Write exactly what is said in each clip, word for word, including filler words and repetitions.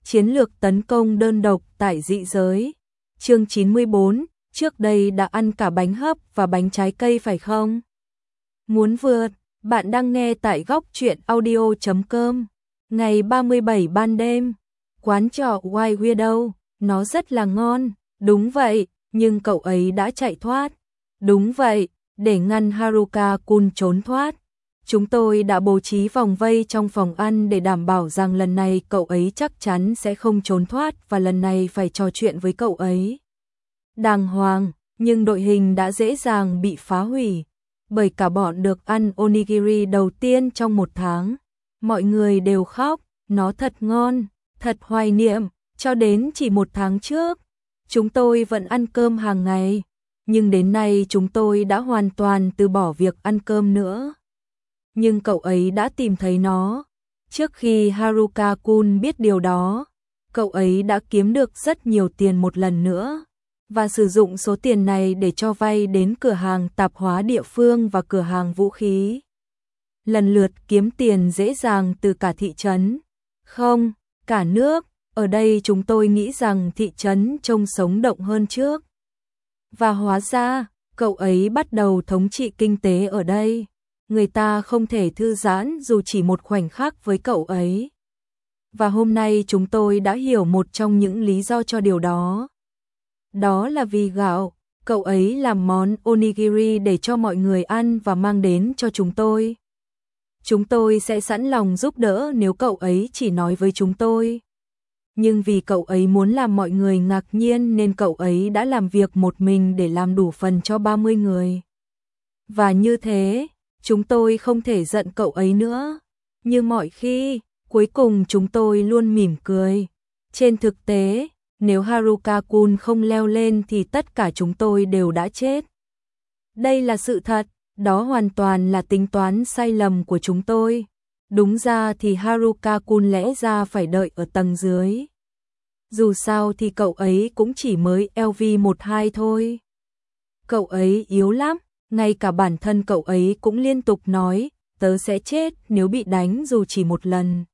Chiến lược tấn công đơn độc tại dị giới. Chương chín mươi bốn, trước đây đã ăn cả bánh hấp và bánh trái cây phải không? Muốn vượt, bạn đang nghe tại góc truyện audio chấm com. Ngày ba mươi bảy ban đêm, quán trọ White Widow, nó rất là ngon, đúng vậy, nhưng cậu ấy đã chạy thoát. Đúng vậy, để ngăn Haruka-kun trốn thoát. Chúng tôi đã bố trí vòng vây trong phòng ăn để đảm bảo rằng lần này cậu ấy chắc chắn sẽ không trốn thoát và lần này phải trò chuyện với cậu ấy đàng hoàng, nhưng đội hình đã dễ dàng bị phá hủy, bởi cả bọn được ăn onigiri đầu tiên trong một tháng. Mọi người đều khóc, nó thật ngon, thật hoài niệm, cho đến chỉ một tháng trước. Chúng tôi vẫn ăn cơm hàng ngày, nhưng đến nay chúng tôi đã hoàn toàn từ bỏ việc ăn cơm nữa. Nhưng cậu ấy đã tìm thấy nó. Trước khi Haruka-kun biết điều đó, cậu ấy đã kiếm được rất nhiều tiền một lần nữa, và sử dụng số tiền này để cho vay đến cửa hàng tạp hóa địa phương và cửa hàng vũ khí. Lần lượt kiếm tiền dễ dàng từ cả thị trấn. Không, cả nước, ở đây chúng tôi nghĩ rằng thị trấn trông sống động hơn trước. Và hóa ra, cậu ấy bắt đầu thống trị kinh tế ở đây. Người ta không thể thư giãn dù chỉ một khoảnh khắc với cậu ấy. Và hôm nay chúng tôi đã hiểu một trong những lý do cho điều đó. Đó là vì gạo, cậu ấy làm món onigiri để cho mọi người ăn và mang đến cho chúng tôi. Chúng tôi sẽ sẵn lòng giúp đỡ nếu cậu ấy chỉ nói với chúng tôi. Nhưng vì cậu ấy muốn làm mọi người ngạc nhiên nên cậu ấy đã làm việc một mình để làm đủ phần cho ba mươi người. Và như thế, chúng tôi không thể giận cậu ấy nữa. Như mọi khi, cuối cùng chúng tôi luôn mỉm cười. Trên thực tế, nếu Haruka-kun không leo lên thì tất cả chúng tôi đều đã chết. Đây là sự thật, đó hoàn toàn là tính toán sai lầm của chúng tôi. Đúng ra thì Haruka-kun lẽ ra phải đợi ở tầng dưới. Dù sao thì cậu ấy cũng chỉ mới L V mười hai thôi. Cậu ấy yếu lắm, ngay cả bản thân cậu ấy cũng liên tục nói, tớ sẽ chết nếu bị đánh dù chỉ một lần.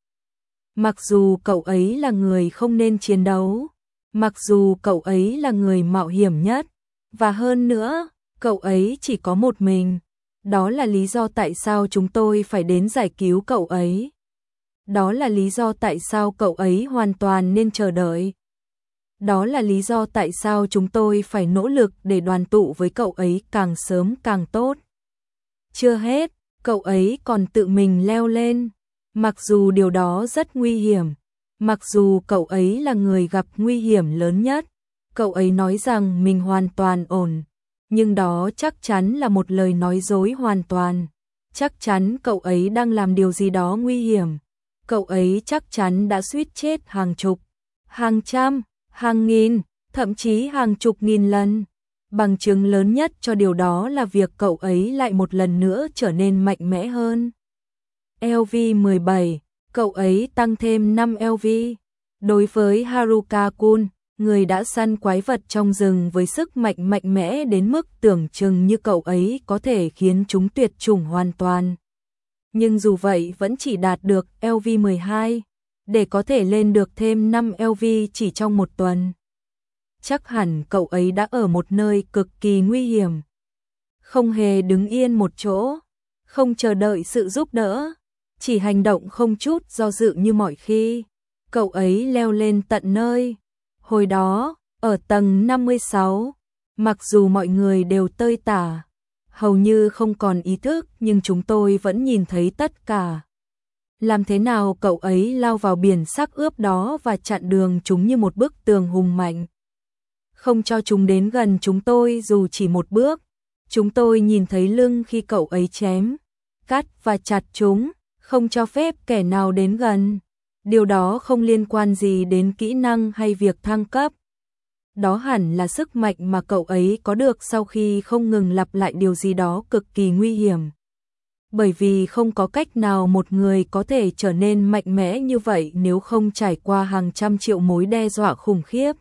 Mặc dù cậu ấy là người không nên chiến đấu, mặc dù cậu ấy là người mạo hiểm nhất, và hơn nữa, cậu ấy chỉ có một mình. Đó là lý do tại sao chúng tôi phải đến giải cứu cậu ấy. Đó là lý do tại sao cậu ấy hoàn toàn nên chờ đợi. Đó là lý do tại sao chúng tôi phải nỗ lực để đoàn tụ với cậu ấy càng sớm càng tốt. Chưa hết, cậu ấy còn tự mình leo lên. Mặc dù điều đó rất nguy hiểm, mặc dù cậu ấy là người gặp nguy hiểm lớn nhất, cậu ấy nói rằng mình hoàn toàn ổn. Nhưng đó chắc chắn là một lời nói dối hoàn toàn. Chắc chắn cậu ấy đang làm điều gì đó nguy hiểm. Cậu ấy chắc chắn đã suýt chết hàng chục, hàng trăm, hàng nghìn, thậm chí hàng chục nghìn lần. Bằng chứng lớn nhất cho điều đó là việc cậu ấy lại một lần nữa trở nên mạnh mẽ hơn. L V mười bảy, cậu ấy tăng thêm năm L V. Đối với Haruka-kun, người đã săn quái vật trong rừng với sức mạnh mạnh mẽ đến mức tưởng chừng như cậu ấy có thể khiến chúng tuyệt chủng hoàn toàn. Nhưng dù vậy vẫn chỉ đạt được L V mười hai, để có thể lên được thêm năm L V chỉ trong một tuần. Chắc hẳn cậu ấy đã ở một nơi cực kỳ nguy hiểm. Không hề đứng yên một chỗ, không chờ đợi sự giúp đỡ, chỉ hành động không chút do dự như mọi khi. Cậu ấy leo lên tận nơi. Hồi đó, ở tầng năm mươi sáu, mặc dù mọi người đều tơi tả, hầu như không còn ý thức nhưng chúng tôi vẫn nhìn thấy tất cả. Làm thế nào cậu ấy lao vào biển sắc ướp đó và chặn đường chúng như một bức tường hùng mạnh. Không cho chúng đến gần chúng tôi dù chỉ một bước. Chúng tôi nhìn thấy lưng khi cậu ấy chém, cắt và chặt chúng, không cho phép kẻ nào đến gần. Điều đó không liên quan gì đến kỹ năng hay việc thăng cấp. Đó hẳn là sức mạnh mà cậu ấy có được sau khi không ngừng lặp lại điều gì đó cực kỳ nguy hiểm. Bởi vì không có cách nào một người có thể trở nên mạnh mẽ như vậy nếu không trải qua hàng trăm triệu mối đe dọa khủng khiếp.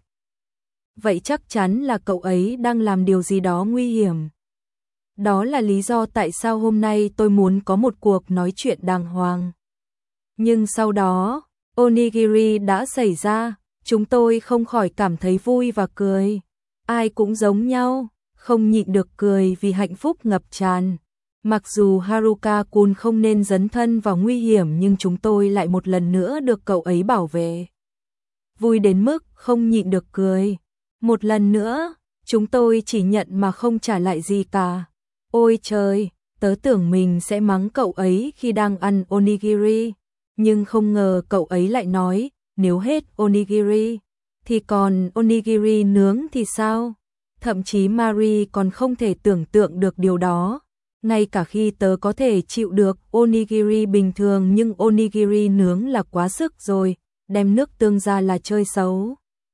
Vậy chắc chắn là cậu ấy đang làm điều gì đó nguy hiểm. Đó là lý do tại sao hôm nay tôi muốn có một cuộc nói chuyện đàng hoàng. Nhưng sau đó, onigiri đã xảy ra, chúng tôi không khỏi cảm thấy vui và cười. Ai cũng giống nhau, không nhịn được cười vì hạnh phúc ngập tràn. Mặc dù Haruka-kun không nên dấn thân vào nguy hiểm nhưng chúng tôi lại một lần nữa được cậu ấy bảo vệ. Vui đến mức không nhịn được cười. Một lần nữa, chúng tôi chỉ nhận mà không trả lại gì cả. Ôi trời, tớ tưởng mình sẽ mắng cậu ấy khi đang ăn onigiri, nhưng không ngờ cậu ấy lại nói, nếu hết onigiri, thì còn onigiri nướng thì sao? Thậm chí Mari còn không thể tưởng tượng được điều đó. Ngay cả khi tớ có thể chịu được onigiri bình thường nhưng onigiri nướng là quá sức rồi, đem nước tương ra là chơi xấu.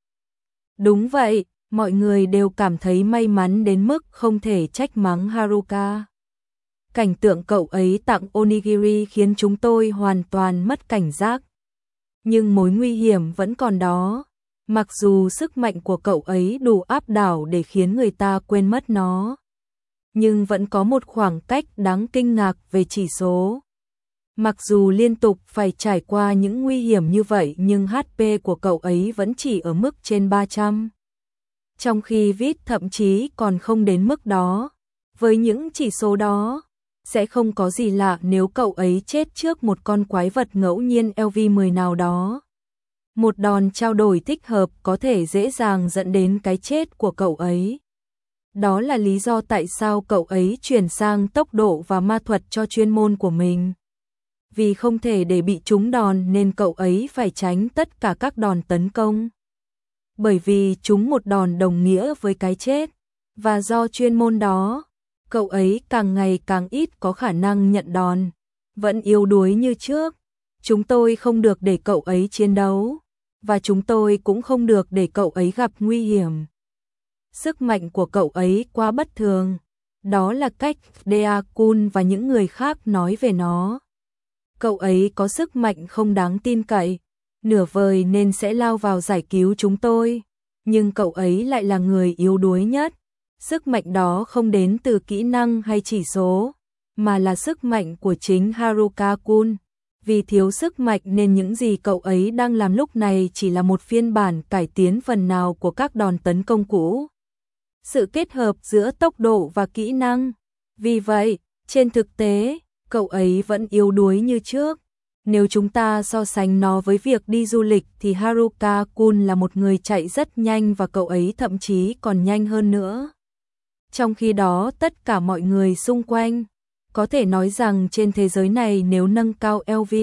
Đúng vậy, mọi người đều cảm thấy may mắn đến mức không thể trách mắng Haruka. Cảnh tượng cậu ấy tặng onigiri khiến chúng tôi hoàn toàn mất cảnh giác. Nhưng mối nguy hiểm vẫn còn đó. Mặc dù sức mạnh của cậu ấy đủ áp đảo để khiến người ta quên mất nó, nhưng vẫn có một khoảng cách đáng kinh ngạc về chỉ số. Mặc dù liên tục phải trải qua những nguy hiểm như vậy nhưng hát pê của cậu ấy vẫn chỉ ở mức trên ba trăm. Trong khi vít thậm chí còn không đến mức đó. Với những chỉ số đó, sẽ không có gì lạ nếu cậu ấy chết trước một con quái vật ngẫu nhiên L V mười nào đó. Một đòn trao đổi thích hợp có thể dễ dàng dẫn đến cái chết của cậu ấy. Đó là lý do tại sao cậu ấy chuyển sang tốc độ và ma thuật cho chuyên môn của mình. Vì không thể để bị trúng đòn nên cậu ấy phải tránh tất cả các đòn tấn công. Bởi vì trúng một đòn đồng nghĩa với cái chết. Và do chuyên môn đó, cậu ấy càng ngày càng ít có khả năng nhận đòn. Vẫn yếu đuối như trước. Chúng tôi không được để cậu ấy chiến đấu. Và chúng tôi cũng không được để cậu ấy gặp nguy hiểm. Sức mạnh của cậu ấy quá bất thường. Đó là cách Dea-kun và những người khác nói về nó. Cậu ấy có sức mạnh không đáng tin cậy, nửa vời nên sẽ lao vào giải cứu chúng tôi. Nhưng cậu ấy lại là người yếu đuối nhất. Sức mạnh đó không đến từ kỹ năng hay chỉ số, mà là sức mạnh của chính Haruka-kun. Vì thiếu sức mạnh nên những gì cậu ấy đang làm lúc này chỉ là một phiên bản cải tiến phần nào của các đòn tấn công cũ. Sự kết hợp giữa tốc độ và kỹ năng. Vì vậy, trên thực tế, cậu ấy vẫn yếu đuối như trước. Nếu chúng ta so sánh nó với việc đi du lịch thì Haruka-kun là một người chạy rất nhanh và cậu ấy thậm chí còn nhanh hơn nữa. Trong khi đó tất cả mọi người xung quanh, có thể nói rằng trên thế giới này nếu nâng cao L V,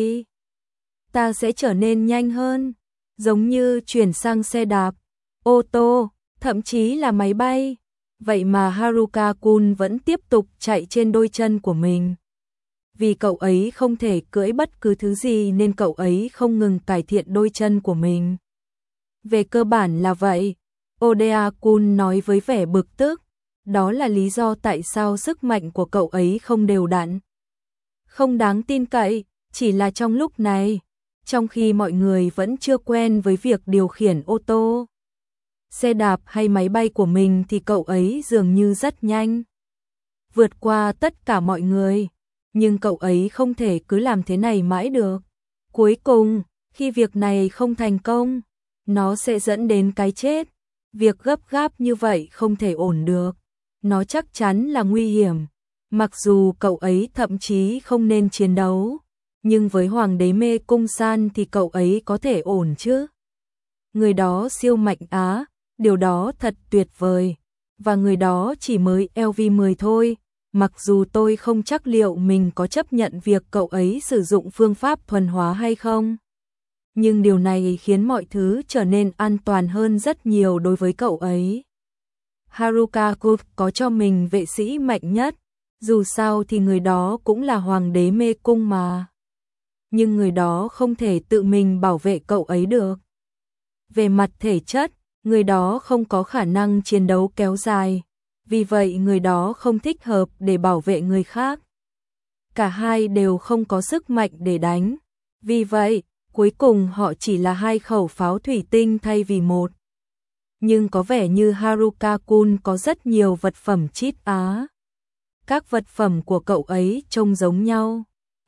ta sẽ trở nên nhanh hơn, giống như chuyển sang xe đạp, ô tô, thậm chí là máy bay. Vậy mà Haruka-kun vẫn tiếp tục chạy trên đôi chân của mình. Vì cậu ấy không thể cưỡi bất cứ thứ gì nên cậu ấy không ngừng cải thiện đôi chân của mình. Về cơ bản là vậy, Oda-kun nói với vẻ bực tức. Đó là lý do tại sao sức mạnh của cậu ấy không đều đặn. Không đáng tin cậy, chỉ là trong lúc này, trong khi mọi người vẫn chưa quen với việc điều khiển ô tô, xe đạp hay máy bay của mình thì cậu ấy dường như rất nhanh. Vượt qua tất cả mọi người, nhưng cậu ấy không thể cứ làm thế này mãi được. Cuối cùng, khi việc này không thành công, nó sẽ dẫn đến cái chết. Việc gấp gáp như vậy không thể ổn được. Nó chắc chắn là nguy hiểm. Mặc dù cậu ấy thậm chí không nên chiến đấu, nhưng với Hoàng đế Mê Cung San thì cậu ấy có thể ổn chứ. Người đó siêu mạnh á, điều đó thật tuyệt vời. Và người đó chỉ mới L V mười thôi. Mặc dù tôi không chắc liệu mình có chấp nhận việc cậu ấy sử dụng phương pháp thuần hóa hay không. Nhưng điều này khiến mọi thứ trở nên an toàn hơn rất nhiều đối với cậu ấy. Haruka-kun có cho mình vệ sĩ mạnh nhất, dù sao thì người đó cũng là hoàng đế mê cung mà. Nhưng người đó không thể tự mình bảo vệ cậu ấy được. Về mặt thể chất, người đó không có khả năng chiến đấu kéo dài, vì vậy người đó không thích hợp để bảo vệ người khác. Cả hai đều không có sức mạnh để đánh, vì vậy, cuối cùng họ chỉ là hai khẩu pháo thủy tinh thay vì một. Nhưng có vẻ như Haruka-kun có rất nhiều vật phẩm chít á. Các vật phẩm của cậu ấy trông giống nhau.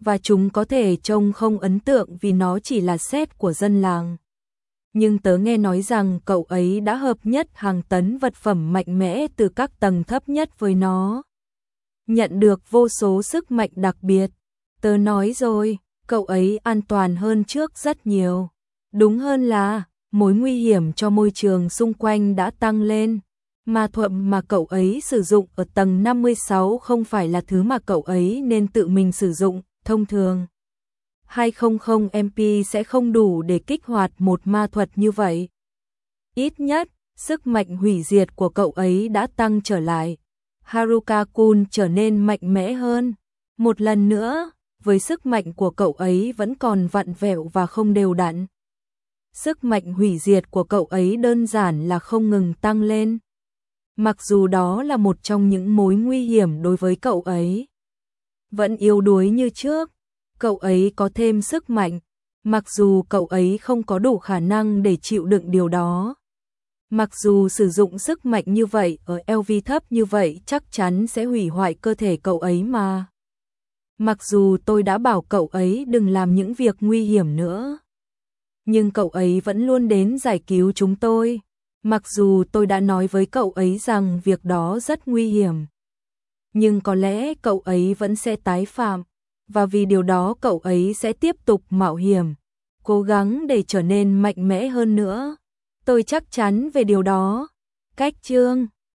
và chúng có thể trông không ấn tượng vì nó chỉ là set của dân làng. Nhưng tớ nghe nói rằng cậu ấy đã hợp nhất hàng tấn vật phẩm mạnh mẽ từ các tầng thấp nhất với nó. Nhận được vô số sức mạnh đặc biệt. Tớ nói rồi, cậu ấy an toàn hơn trước rất nhiều. Đúng hơn là, mối nguy hiểm cho môi trường xung quanh đã tăng lên. Ma thuật mà cậu ấy sử dụng ở tầng năm mươi sáu không phải là thứ mà cậu ấy nên tự mình sử dụng, thông thường. hai trăm em pê sẽ không đủ để kích hoạt một ma thuật như vậy. Ít nhất, sức mạnh hủy diệt của cậu ấy đã tăng trở lại. Haruka-kun trở nên mạnh mẽ hơn. Một lần nữa, với sức mạnh của cậu ấy vẫn còn vặn vẹo và không đều đặn. Sức mạnh hủy diệt của cậu ấy đơn giản là không ngừng tăng lên. Mặc dù đó là một trong những mối nguy hiểm đối với cậu ấy. Vẫn yếu đuối như trước, cậu ấy có thêm sức mạnh, mặc dù cậu ấy không có đủ khả năng để chịu đựng điều đó. Mặc dù sử dụng sức mạnh như vậy ở lờ vê thấp như vậy chắc chắn sẽ hủy hoại cơ thể cậu ấy mà. Mặc dù tôi đã bảo cậu ấy đừng làm những việc nguy hiểm nữa. Nhưng cậu ấy vẫn luôn đến giải cứu chúng tôi. Mặc dù tôi đã nói với cậu ấy rằng việc đó rất nguy hiểm. Nhưng có lẽ cậu ấy vẫn sẽ tái phạm. Và vì điều đó cậu ấy sẽ tiếp tục mạo hiểm. Cố gắng để trở nên mạnh mẽ hơn nữa. Tôi chắc chắn về điều đó. Cách chương